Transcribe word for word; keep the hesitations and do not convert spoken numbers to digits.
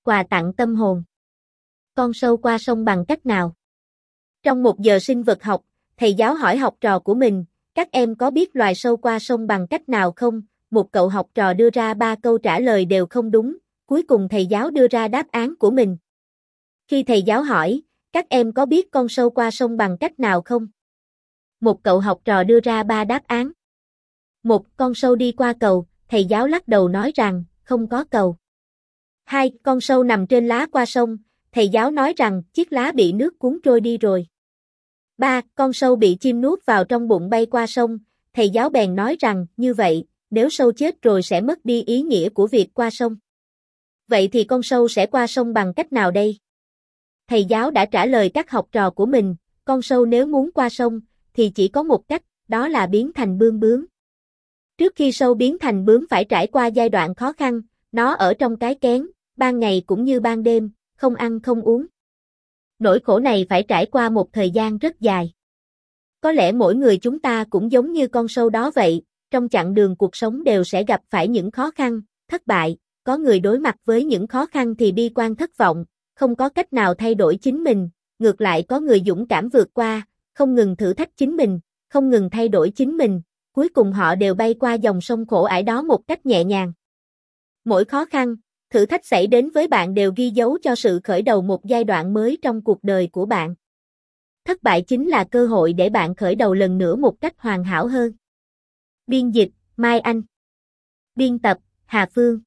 Quà tặng tâm hồn. Con sâu qua sông bằng cách nào? Trong một giờ sinh vật học, thầy giáo hỏi học trò của mình, các em có biết loài sâu qua sông bằng cách nào không? Một cậu học trò đưa ra ba câu trả lời đều không đúng, cuối cùng thầy giáo đưa ra đáp án của mình. Khi thầy giáo hỏi, các em có biết con sâu qua sông bằng cách nào không? Một cậu học trò đưa ra ba đáp án. Một, con sâu đi qua cầu, thầy giáo lắc đầu nói rằng, không có cầu. Hai, con sâu nằm trên lá qua sông, thầy giáo nói rằng chiếc lá bị nước cuốn trôi đi rồi. Ba, con sâu bị chim nuốt vào trong bụng bay qua sông, thầy giáo bèn nói rằng, như vậy, nếu sâu chết rồi sẽ mất đi ý nghĩa của việc qua sông. Vậy thì con sâu sẽ qua sông bằng cách nào đây? Thầy giáo đã trả lời các học trò của mình, con sâu nếu muốn qua sông, thì chỉ có một cách, đó là biến thành bươm bướm. Trước khi sâu biến thành bướm phải trải qua giai đoạn khó khăn, nó ở trong cái kén, ban ngày cũng như ban đêm, không ăn không uống. Nỗi khổ này phải trải qua một thời gian rất dài. Có lẽ mỗi người chúng ta cũng giống như con sâu đó vậy, trong chặng đường cuộc sống đều sẽ gặp phải những khó khăn, thất bại, có người đối mặt với những khó khăn thì bi quan thất vọng, không có cách nào thay đổi chính mình, ngược lại có người dũng cảm vượt qua, không ngừng thử thách chính mình, không ngừng thay đổi chính mình, cuối cùng họ đều bay qua dòng sông khổ ải đó một cách nhẹ nhàng. Mỗi khó khăn, thử thách xảy đến với bạn đều ghi dấu cho sự khởi đầu một giai đoạn mới trong cuộc đời của bạn. Thất bại chính là cơ hội để bạn khởi đầu lần nữa một cách hoàn hảo hơn. Biên dịch, Mai Anh. Biên tập, Hà Phương.